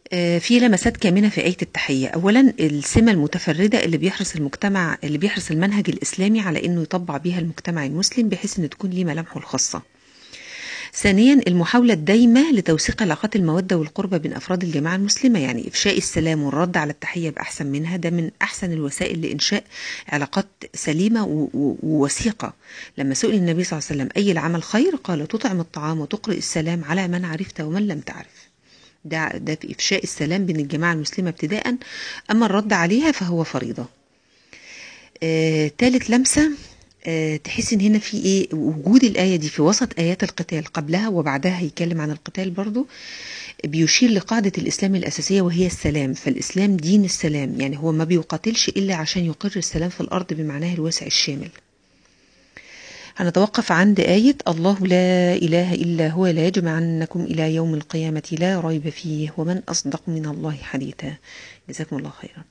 في لمسات كامنة في آية التحية. أولا السمة المتفردة اللي بيحرص المنهج الإسلامي على أنه يطبع بيها المجتمع المسلم بحيث أن تكون ليه ملامحه الخاصة. ثانيا المحاولة الدايمة لتوثيق علاقات المودة والقربة بين أفراد الجماعة المسلمة، يعني إفشاء السلام والرد على التحية بأحسن منها، ده من أحسن الوسائل لإنشاء علاقات سليمة ووثيقة. لما سئل النبي صلى الله عليه وسلم أي العمل خير، قال تطعم الطعام وتقرئ السلام على من عرفت ومن لم تعرف. ده في إفشاء السلام بين الجماعة المسلمة ابتداء، أما الرد عليها فهو فريضة. تالت لمسة، تحس ان هنا في ايه، وجود الآية دي في وسط آيات القتال قبلها وبعدها هيتكلم عن القتال برضو، بيشير لقاعدة الإسلام الأساسية وهي السلام. فالإسلام دين السلام، يعني هو ما بيقاتلش إلا عشان يقر السلام في الأرض بمعناه الواسع الشامل. هنتوقف عند آية الله لا إله إلا هو لا يجمعنكم إلى يوم القيامة لا ريب فيه ومن أصدق من الله حديثا. جزاكم الله خيرا.